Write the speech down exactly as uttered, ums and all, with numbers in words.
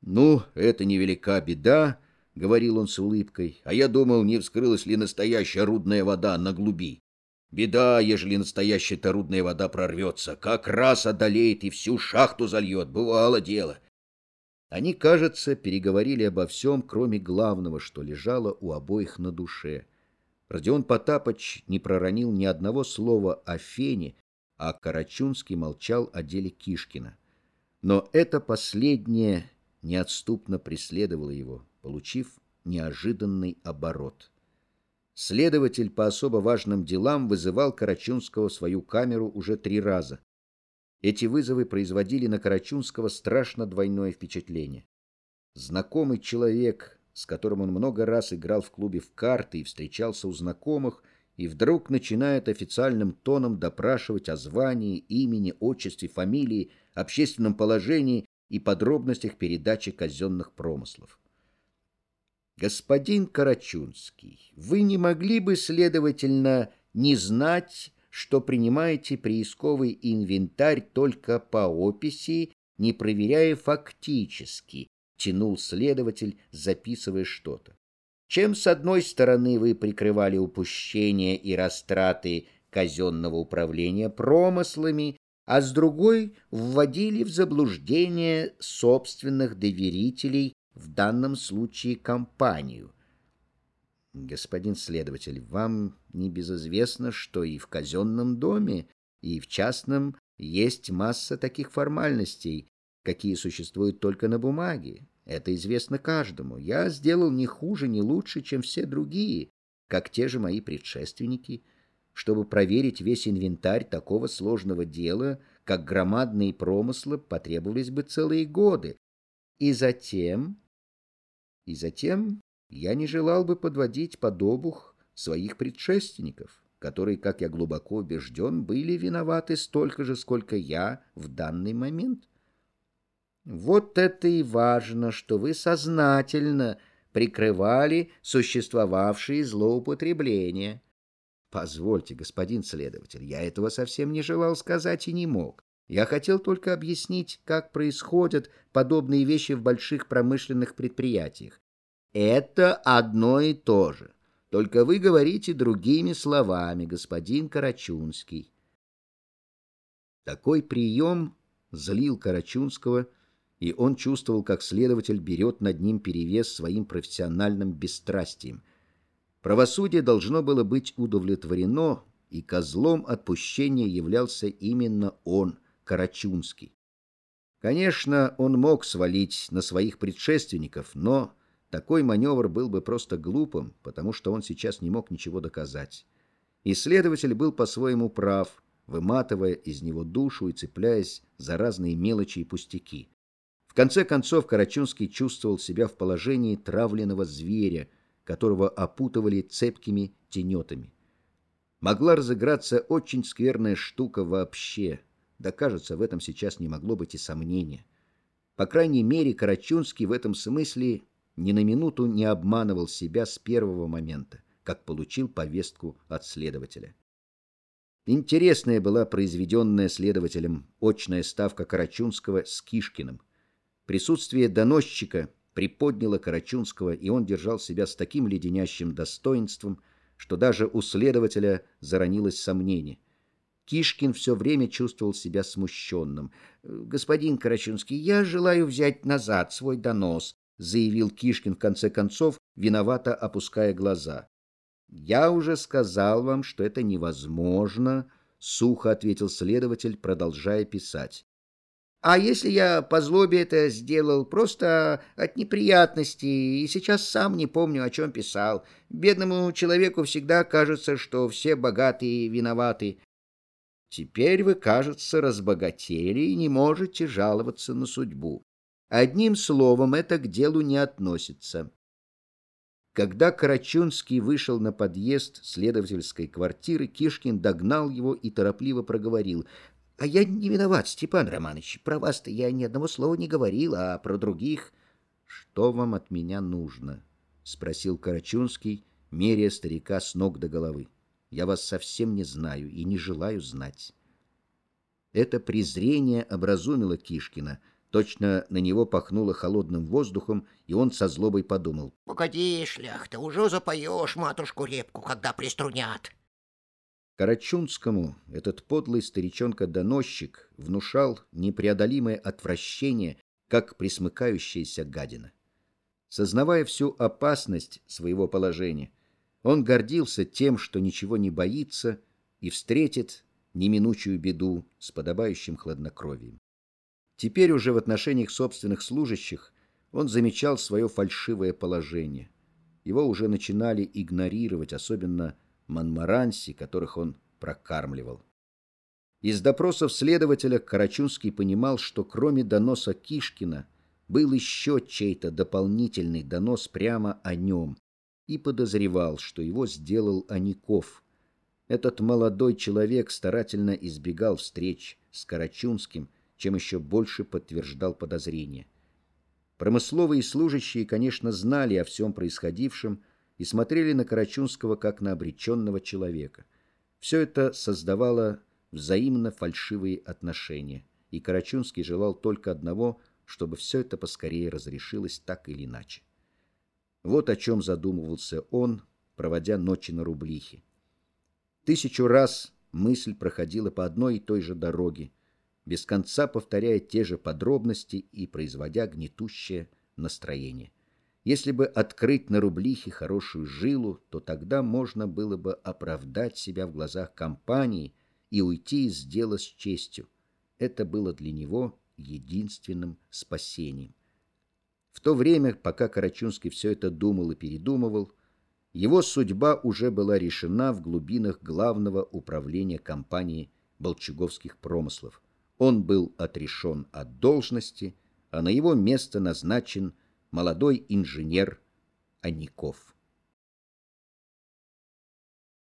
«Ну, это невелика беда», — говорил он с улыбкой, «а я думал, не вскрылась ли настоящая рудная вода на глуби. Беда, ежели настоящая-то рудная вода прорвется, как раз одолеет и всю шахту зальет, бывало дело». Они, кажется, переговорили обо всем, кроме главного, что лежало у обоих на душе. Родион Потапыч не проронил ни одного слова о Фене, а Карачунский молчал о деле Кишкина. Но это последнее неотступно преследовало его, получив неожиданный оборот. Следователь по особо важным делам вызывал Карачунского в свою камеру уже три раза. Эти вызовы производили на Карачунского страшно двойное впечатление. Знакомый человек, с которым он много раз играл в клубе в карты и встречался у знакомых, и вдруг начинает официальным тоном допрашивать о звании, имени, отчестве, фамилии, общественном положении и подробностях передачи казенных промыслов. «Господин Карачунский, вы не могли бы, следовательно, не знать, что принимаете приисковый инвентарь только по описи, не проверяя фактически», — тянул следователь, записывая что-то. «Чем, с одной стороны, вы прикрывали упущения и растраты казенного управления промыслами, а с другой вводили в заблуждение собственных доверителей, в данном случае компанию». «Господин следователь, вам не безизвестно, что и в казенном доме, и в частном есть масса таких формальностей, какие существуют только на бумаге. Это известно каждому. Я сделал не хуже, не лучше, чем все другие, как те же мои предшественники. Чтобы проверить весь инвентарь такого сложного дела, как громадные промыслы, потребовались бы целые годы. И затем... И затем я не желал бы подводить под обух своих предшественников, которые, как я глубоко убежден, были виноваты столько же, сколько я в данный момент. Вот это и важно, что вы сознательно прикрывали существовавшие злоупотребления. Позвольте, господин следователь, я этого совсем не желал сказать и не мог. Я хотел только объяснить, как происходят подобные вещи в больших промышленных предприятиях. Это одно и то же. Только вы говорите другими словами, господин Карачунский. Такой прием злил Карачунского, и он чувствовал, как следователь берет над ним перевес своим профессиональным бесстрастием. Правосудие должно было быть удовлетворено, и козлом отпущения являлся именно он, Карачунский. Конечно, он мог свалить на своих предшественников, но такой маневр был бы просто глупым, потому что он сейчас не мог ничего доказать. И следователь был по-своему прав, выматывая из него душу и цепляясь за разные мелочи и пустяки. В конце концов, Карачунский чувствовал себя в положении травленного зверя, которого опутывали цепкими тенетами. Могла разыграться очень скверная штука вообще. Да, кажется, в этом сейчас не могло быть и сомнения. По крайней мере, Карачунский в этом смысле ни на минуту не обманывал себя с первого момента, как получил повестку от следователя. Интересная была произведенная следователем очная ставка Карачунского с Кишкиным. Присутствие доносчика приподняло Карачунского, и он держал себя с таким леденящим достоинством, что даже у следователя заронилось сомнение. Кишкин все время чувствовал себя смущенным. «Господин Карачунский, я желаю взять назад свой донос», — заявил Кишкин в конце концов, виновато опуская глаза. «Я уже сказал вам, что это невозможно», — сухо ответил следователь, продолжая писать. «А если я по злобе это сделал просто от неприятностей и сейчас сам не помню, о чем писал? Бедному человеку всегда кажется, что все богатые виноваты. Теперь вы, кажется, разбогатели и не можете жаловаться на судьбу. Одним словом, это к делу не относится». Когда Карачунский вышел на подъезд следовательской квартиры, Кишкин догнал его и торопливо проговорил: «А я не виноват, Степан Романович. Про вас-то я ни одного слова не говорил, а про других...» «Что вам от меня нужно?» — спросил Карачунский, меряя старика с ног до головы. «Я вас совсем не знаю и не желаю знать». Это презрение образумило Кишкина, Точно на него пахнуло холодным воздухом, и он со злобой подумал: «Погоди, шляхта, уже запоешь матушку репку, когда приструнят». Карачунскому этот подлый старичонка-доносчик внушал непреодолимое отвращение, как пресмыкающаяся гадина. Сознавая всю опасность своего положения, он гордился тем, что ничего не боится и встретит неминучую беду с подобающим хладнокровием. Теперь уже в отношениях собственных служащих он замечал свое фальшивое положение. Его уже начинали игнорировать, особенно монморанси, которых он прокармливал. Из допросов следователя Карачунский понимал, что кроме доноса Кишкина был еще чей-то дополнительный донос прямо о нем, и подозревал, что его сделал Аников. Этот молодой человек старательно избегал встреч с Карачунским, чем еще больше подтверждал подозрения. Промысловые служащие, конечно, знали о всем происходившем и смотрели на Карачунского как на обреченного человека. Все это создавало взаимно фальшивые отношения, и Карачунский желал только одного, чтобы все это поскорее разрешилось так или иначе. Вот о чем задумывался он, проводя ночи на Рублихе. Тысячу раз мысль проходила по одной и той же дороге, без конца повторяя те же подробности и производя гнетущее настроение. Если бы открыть на Рублихе хорошую жилу, то тогда можно было бы оправдать себя в глазах компании и уйти из дела с честью. Это было для него единственным спасением. В то время, пока Карачунский все это думал и передумывал, его судьба уже была решена в глубинах главного управления компании Болчуговских промыслов. Он был отрешен от должности, а на его место назначен молодой инженер Аников.